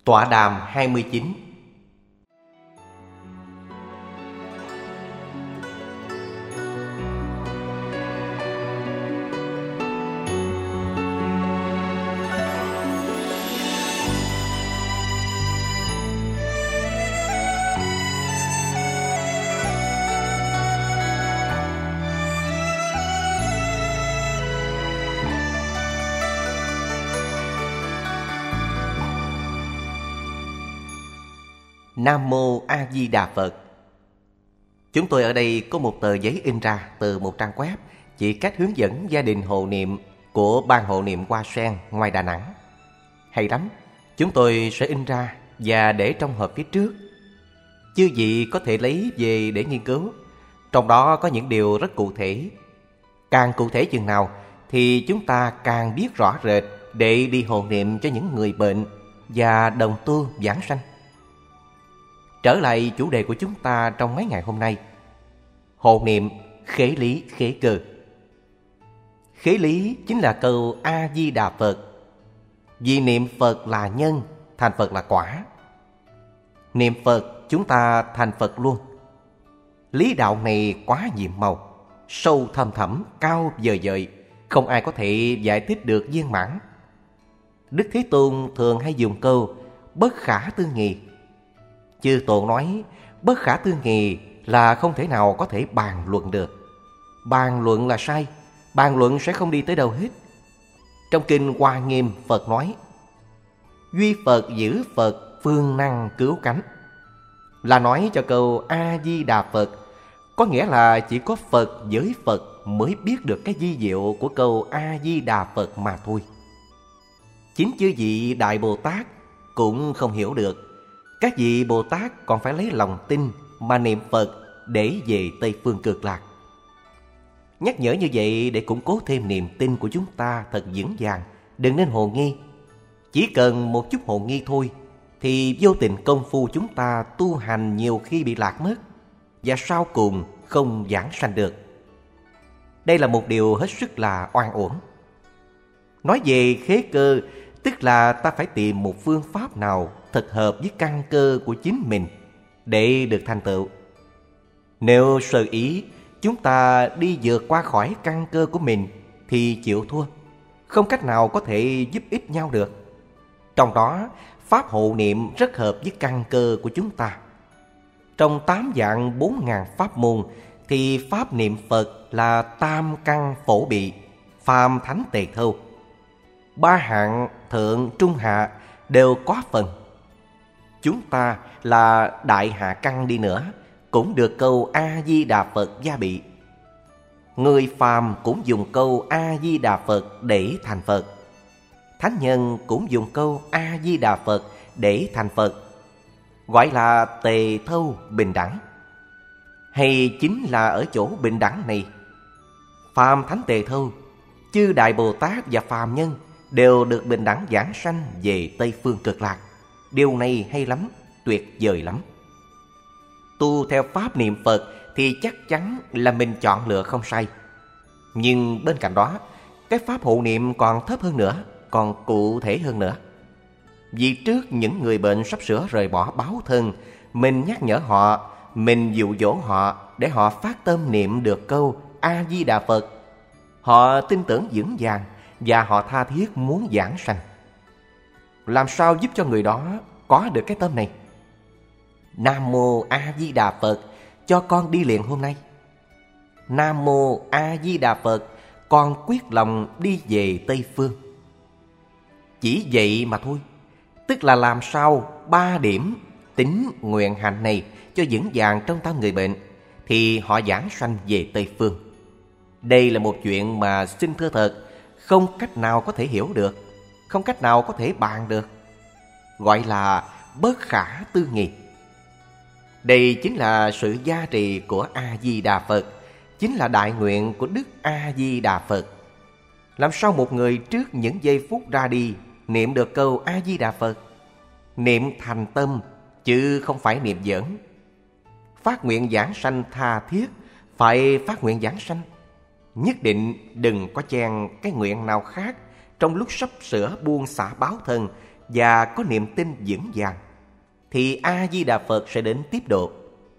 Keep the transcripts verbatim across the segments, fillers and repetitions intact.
Tọa đàm hai mươi chín. Nam Mô A Di Đà Phật. Chúng tôi ở đây có một tờ giấy in ra từ một trang web chỉ cách hướng dẫn gia đình hộ niệm của Ban Hộ Niệm Hoa Sen ngoài Đà Nẵng. Hay lắm, chúng tôi sẽ in ra và để trong hộp phía trước. Chư vị có thể lấy về để nghiên cứu. Trong đó có những điều rất cụ thể. Càng cụ thể chừng nào thì chúng ta càng biết rõ rệt để đi hộ niệm cho những người bệnh và đồng tu vãng sanh. Trở lại chủ đề của chúng ta trong mấy ngày hôm nay, hộ niệm khế lý khế cơ. Khế lý chính là câu A Di Đà Phật. Vì niệm Phật là nhân, thành Phật là quả. Niệm Phật chúng ta thành Phật luôn. Lý đạo này quá nhiệm màu, sâu thâm thẳm, cao vời vợi, không ai có thể giải thích được viên mãn. Đức Thế Tôn thường hay dùng câu bất khả tư nghị. Chư Tổ nói bất khả tư nghị là không thể nào có thể bàn luận được. Bàn luận là sai, bàn luận sẽ không đi tới đâu hết. Trong Kinh Hoa Nghiêm, Phật nói duy Phật giữ Phật, phương năng cứu cánh, là nói cho câu A Di Đà Phật. Có nghĩa là chỉ có Phật với Phật mới biết được cái vi diệu của câu A Di Đà Phật mà thôi. Chính chư vị Đại Bồ Tát cũng không hiểu được. Các vị Bồ Tát còn phải lấy lòng tin mà niệm Phật để về Tây Phương Cực Lạc. Nhắc nhở như vậy để củng cố thêm niềm tin của chúng ta thật vững vàng. Đừng nên hồ nghi. Chỉ cần một chút hồ nghi thôi thì vô tình công phu chúng ta tu hành nhiều khi bị lạc mất, và sau cùng không vãng sanh được. Đây là một điều hết sức là oan uổng. Nói về khế cơ, tức là ta phải tìm một phương pháp nào thật hợp với căn cơ của chính mình để được thành tựu. Nếu sơ ý chúng ta đi vượt qua khỏi căn cơ của mình thì chịu thua, không cách nào có thể giúp ích nhau được. Trong đó, pháp hộ niệm rất hợp với căn cơ của chúng ta. Trong tám vạn bốn ngàn pháp môn thì pháp niệm Phật là tam căn phổ bị, phàm thánh tề thâu. Ba hạng thượng trung hạ đều có phần. Chúng ta là đại hạ căn đi nữa cũng được câu A Di Đà Phật gia bị. Người phàm cũng dùng câu A Di Đà Phật để thành Phật. Thánh nhân cũng dùng câu A Di Đà Phật để thành Phật, gọi là tề thâu bình đẳng. Hay chính là ở chỗ bình đẳng này, phàm thánh tề thâu, chư Đại Bồ Tát và phàm nhân đều được bình đẳng vãng sanh về Tây Phương Cực Lạc. Điều này hay lắm, tuyệt vời lắm. Tu theo pháp niệm Phật thì chắc chắn là mình chọn lựa không sai. Nhưng bên cạnh đó, cái pháp hộ niệm còn thấp hơn nữa, còn cụ thể hơn nữa. Vì trước những người bệnh sắp sửa rời bỏ báo thân, mình nhắc nhở họ, mình dụ dỗ họ để họ phát tâm niệm được câu A Di Đà Phật. Họ tin tưởng vững vàng và họ tha thiết muốn vãng sanh. Làm sao giúp cho người đó có được cái tâm này? Nam Mô A Di Đà Phật, cho con đi liền hôm nay. Nam Mô A Di Đà Phật, con quyết lòng đi về Tây Phương. Chỉ vậy mà thôi. Tức là làm sao ba điểm tín nguyện hạnh này cho vững vàng trong tâm người bệnh thì họ vãng sanh về Tây Phương. Đây là một chuyện mà xin thưa thật, không cách nào có thể hiểu được, không cách nào có thể bàn được. Gọi là bất khả tư nghị. Đây chính là sự gia trì của A Di Đà Phật, chính là đại nguyện của Đức A Di Đà Phật. Làm sao một người trước những giây phút ra đi niệm được câu A Di Đà Phật? Niệm thành tâm chứ không phải niệm giỡn. Phát nguyện vãng sanh tha thiết, phải phát nguyện vãng sanh. Nhất định đừng có chen cái nguyện nào khác trong lúc sắp sửa buông xả báo thân và có niềm tin vững vàng, thì A-di-đà Phật sẽ đến tiếp độ.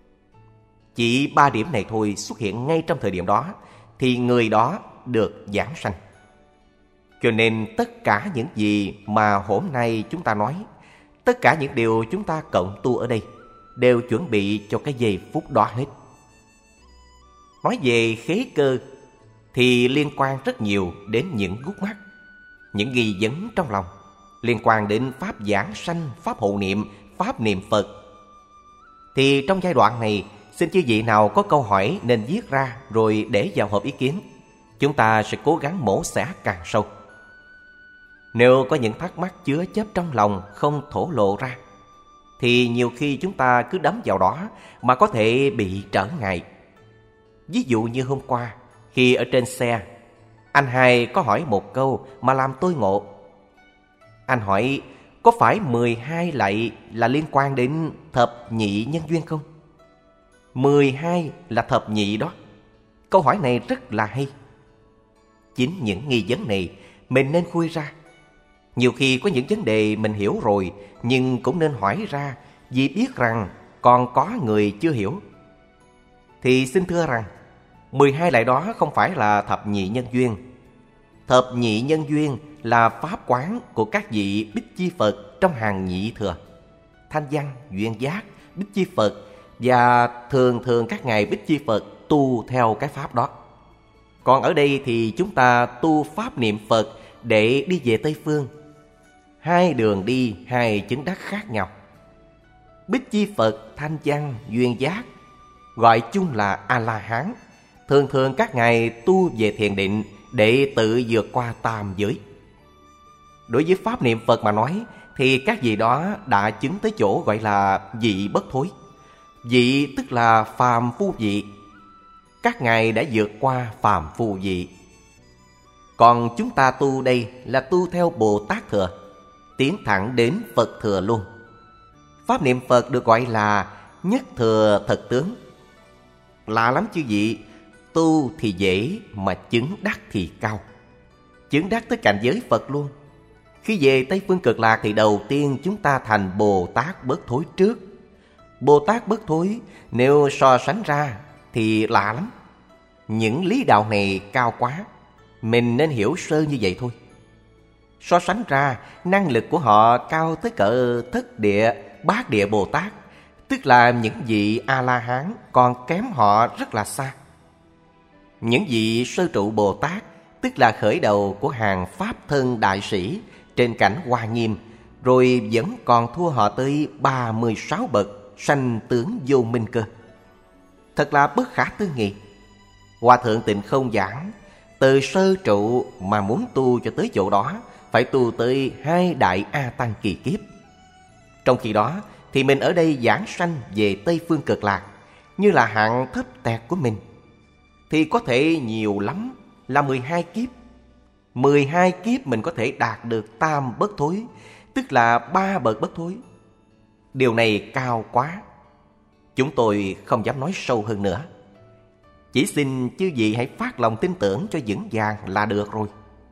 Chỉ ba điểm này thôi xuất hiện ngay trong thời điểm đó, thì người đó được giảng sanh. Cho nên tất cả những gì mà hôm nay chúng ta nói, tất cả những điều chúng ta cộng tu ở đây, đều chuẩn bị cho cái giây phút đó hết. Nói về khế cơ thì liên quan rất nhiều đến những gút mắt, những nghi vấn trong lòng, liên quan đến pháp giảng sanh, pháp hộ niệm, pháp niệm Phật. Thì trong giai đoạn này, xin chư vị nào có câu hỏi nên viết ra rồi để vào hộp ý kiến. Chúng ta sẽ cố gắng mổ xẻ càng sâu. Nếu có những thắc mắc chứa chấp trong lòng không thổ lộ ra, thì nhiều khi chúng ta cứ đắm vào đó mà có thể bị trở ngại. Ví dụ như hôm qua, khi ở trên xe, anh hai có hỏi một câu mà làm tôi ngộ. Anh hỏi, có phải mười hai lạy là liên quan đến thập nhị nhân duyên không? mười hai là thập nhị đó. Câu hỏi này rất là hay. Chính những nghi vấn này mình nên khui ra. Nhiều khi có những vấn đề mình hiểu rồi, nhưng cũng nên hỏi ra, vì biết rằng còn có người chưa hiểu. Thì xin thưa rằng, mười hai lạy đó không phải là thập nhị nhân duyên. Thập nhị nhân duyên là pháp quán của các vị Bích Chi Phật trong hàng nhị thừa. Thanh Văn, Duyên Giác, Bích Chi Phật, và thường thường các ngài Bích Chi Phật tu theo cái pháp đó. Còn ở đây thì chúng ta tu pháp niệm Phật để đi về Tây Phương. Hai đường đi, hai chứng đắc khác nhau. Bích Chi Phật, Thanh Văn, Duyên Giác gọi chung là A-la-hán. Thường thường các ngài tu về thiền định để tự vượt qua tam giới. Đối với pháp niệm Phật mà nói, thì các vị đó đã chứng tới chỗ gọi là vị bất thối. Vị tức là phàm phu vị. Các ngài đã vượt qua phàm phu vị. Còn chúng ta tu đây là tu theo Bồ Tát thừa, tiến thẳng đến Phật thừa luôn. Pháp niệm Phật được gọi là nhất thừa thật tướng. Lạ lắm chứ vị, tu thì dễ mà chứng đắc thì cao. Chứng đắc tới cảnh giới Phật luôn. Khi về Tây Phương Cực Lạc thì đầu tiên chúng ta thành Bồ Tát bất thối trước. Bồ Tát bất thối nếu so sánh ra thì lạ lắm. Những lý đạo này cao quá, mình nên hiểu sơ như vậy thôi. So sánh ra, năng lực của họ cao tới cỡ thất địa, bát địa Bồ Tát, tức là những vị A-la-hán còn kém họ rất là xa. Những vị sơ trụ Bồ Tát, tức là khởi đầu của hàng Pháp thân đại sĩ trên cảnh Hoa Nghiêm, rồi vẫn còn thua họ tới ba mươi sáu bậc sanh tướng vô minh cơ. Thật là bất khả tư nghị. Hòa Thượng Tịnh Không giảng, từ sơ trụ mà muốn tu cho tới chỗ đó, phải tu tới hai đại A Tăng kỳ kiếp. Trong khi đó thì mình ở đây giảng sanh về Tây Phương Cực Lạc, như là hạng thấp tẹt của mình, thì có thể nhiều lắm là mười hai kiếp. mười hai kiếp mình có thể đạt được tam bất thối, tức là ba bậc bất thối. Điều này cao quá, chúng tôi không dám nói sâu hơn nữa. Chỉ xin chư vị hãy phát lòng tin tưởng cho vững vàng là được rồi.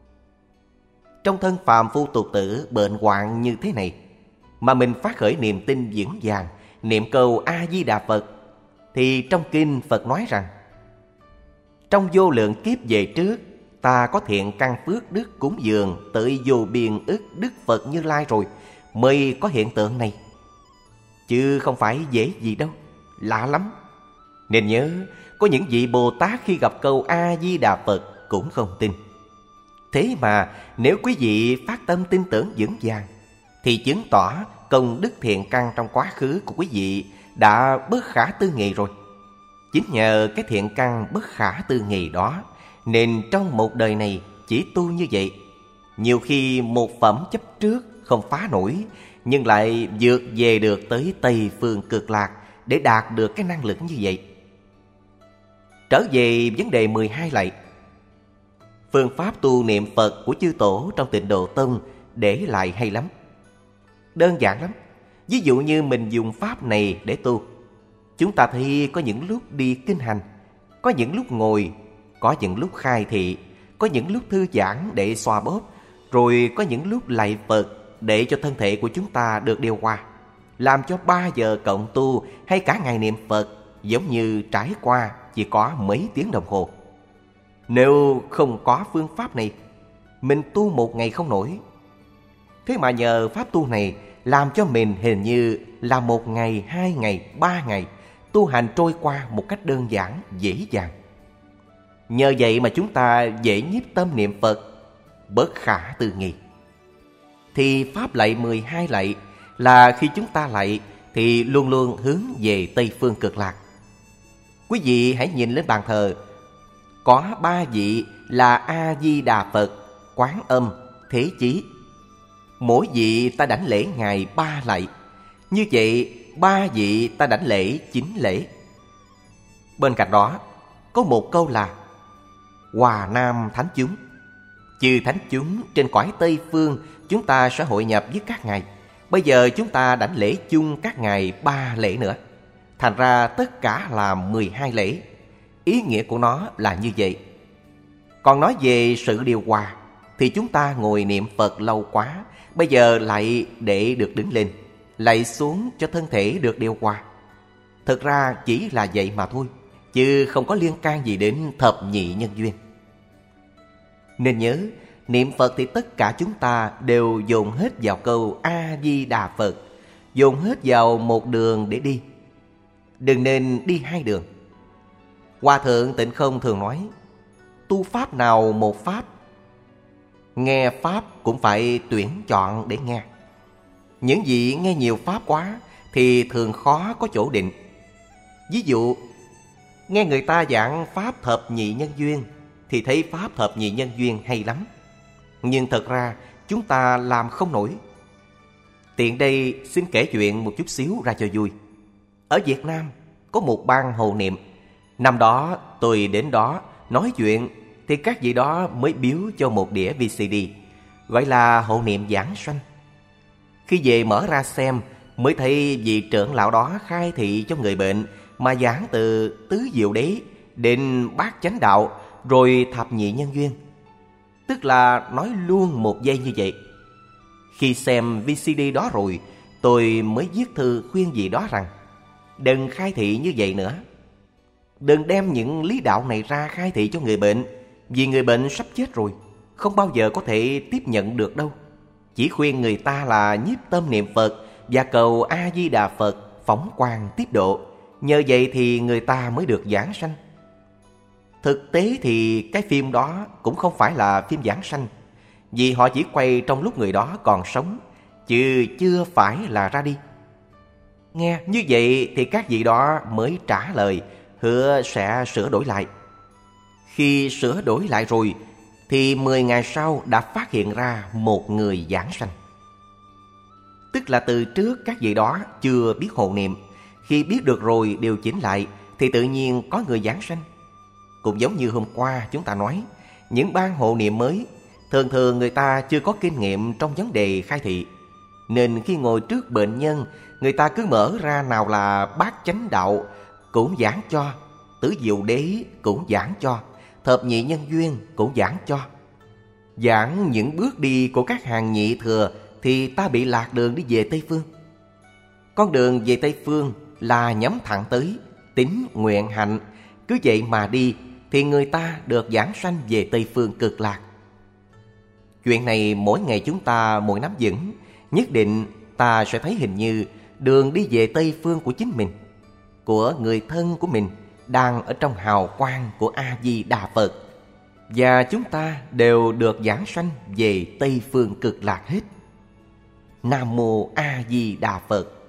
Trong thân phàm phu tục tử bệnh hoạn như thế này, mà mình phát khởi niềm tin vững vàng, niệm câu A-di-đà Phật, thì trong kinh Phật nói rằng, trong vô lượng kiếp về trước, ta có thiện căn phước đức cúng dường tới vô biên ức Đức Phật Như Lai rồi, mới có hiện tượng này. Chứ không phải dễ gì đâu, lạ lắm. Nên nhớ, có những vị Bồ Tát khi gặp câu A-di-đà Phật cũng không tin. Thế mà nếu quý vị phát tâm tin tưởng vững vàng, thì chứng tỏ công đức thiện căn trong quá khứ của quý vị đã bất khả tư nghị rồi. Chính nhờ cái thiện căn bất khả tư nghị đó, nên trong một đời này chỉ tu như vậy, nhiều khi một phẩm chấp trước không phá nổi, nhưng lại vượt về được tới Tây Phương Cực Lạc để đạt được cái năng lực như vậy. Trở về vấn đề mười hai lạy, phương pháp tu niệm Phật của chư tổ trong Tịnh Độ Tông để lại hay lắm. Đơn giản lắm. Ví dụ như mình dùng pháp này để tu, chúng ta thấy có những lúc đi kinh hành, có những lúc ngồi, có những lúc khai thị, có những lúc thư giãn để xoa bóp, rồi có những lúc lạy Phật để cho thân thể của chúng ta được điều hòa, làm cho ba giờ cộng tu hay cả ngày niệm Phật giống như trải qua chỉ có mấy tiếng đồng hồ. Nếu không có phương pháp này, mình tu một ngày không nổi. Thế mà nhờ pháp tu này làm cho mình hình như là một ngày, hai ngày, ba ngày tu hành trôi qua một cách đơn giản, dễ dàng. Nhờ vậy mà chúng ta dễ nhiếp tâm niệm Phật, bất khả tư nghị. Thì pháp lạy mười hai lạy là khi chúng ta lạy thì luôn luôn hướng về Tây Phương Cực Lạc. Quý vị hãy nhìn lên bàn thờ, có ba vị là A-di-đà Phật, Quán Âm, Thế Chí. Mỗi vị ta đảnh lễ Ngài ba lạy. Như vậy ba vị ta đảnh lễ chín lễ. Bên cạnh đó có một câu là Hòa Nam Thánh Chúng. Chư Thánh Chúng trên cõi Tây Phương chúng ta sẽ hội nhập với các ngài. Bây giờ chúng ta đảnh lễ chung các ngài ba lễ nữa. Thành ra tất cả là mười hai lễ. Ý nghĩa của nó là như vậy. Còn nói về sự điều hòa thì chúng ta ngồi niệm Phật lâu quá, bây giờ lại để được đứng lên, lại xuống cho thân thể được điều hòa. Thực ra chỉ là vậy mà thôi, chứ không có liên can gì đến thập nhị nhân duyên. Nên nhớ, niệm Phật thì tất cả chúng ta đều dồn hết vào câu A-di-đà Phật, dồn hết vào một đường để đi. Đừng nên đi hai đường. Hòa Thượng Tịnh Không thường nói, tu pháp nào một pháp. Nghe pháp cũng phải tuyển chọn để nghe. Những vị nghe nhiều pháp quá thì thường khó có chỗ định. Ví dụ, nghe người ta giảng pháp thập nhị nhân duyên thì thấy pháp thập nhị nhân duyên hay lắm, nhưng thật ra chúng ta làm không nổi. Tiện đây xin kể chuyện một chút xíu ra cho vui. Ở Việt Nam có một ban hộ niệm. Năm đó tôi đến đó nói chuyện thì các vị đó mới biếu cho một đĩa vê xê đê, gọi là hộ niệm giảng sanh. Khi về mở ra xem mới thấy vị trưởng lão đó khai thị cho người bệnh mà giảng từ tứ diệu đế đến bát chánh đạo rồi thập nhị nhân duyên. Tức là nói luôn một giây như vậy. Khi xem vê xê đê đó rồi, tôi mới viết thư khuyên vị đó rằng đừng khai thị như vậy nữa. Đừng đem những lý đạo này ra khai thị cho người bệnh, vì người bệnh sắp chết rồi, không bao giờ có thể tiếp nhận được đâu. Chỉ khuyên người ta là nhiếp tâm niệm Phật và cầu A-di-đà Phật phóng quang tiếp độ. Nhờ vậy thì người ta mới được giảng sanh. Thực tế thì cái phim đó cũng không phải là phim giảng sanh, vì họ chỉ quay trong lúc người đó còn sống, chứ chưa phải là ra đi. Nghe như vậy thì các vị đó mới trả lời hứa sẽ sửa đổi lại. Khi sửa đổi lại rồi thì mười ngày sau đã phát hiện ra một người giảng sanh. Tức là từ trước các vị đó chưa biết hộ niệm, khi biết được rồi điều chỉnh lại thì tự nhiên có người giảng sanh. Cũng giống như hôm qua chúng ta nói, những ban hộ niệm mới thường thường người ta chưa có kinh nghiệm trong vấn đề khai thị, nên khi ngồi trước bệnh nhân, người ta cứ mở ra nào là bát chánh đạo cũng giảng cho, tứ diệu đế cũng giảng cho, thập nhị nhân duyên cũng giảng cho. Giảng những bước đi của các hàng nhị thừa thì ta bị lạc đường đi về Tây Phương. Con đường về Tây Phương là nhắm thẳng tới tín nguyện hạnh. Cứ vậy mà đi thì người ta được giảng sanh về Tây Phương Cực Lạc. Chuyện này mỗi ngày chúng ta mỗi nắm vững, nhất định ta sẽ thấy hình như đường đi về Tây Phương của chính mình, của người thân của mình đang ở trong hào quang của A-di-đà Phật. Và chúng ta đều được giảng sanh về Tây Phương Cực Lạc hết. Nam Mô A Di Đà Phật.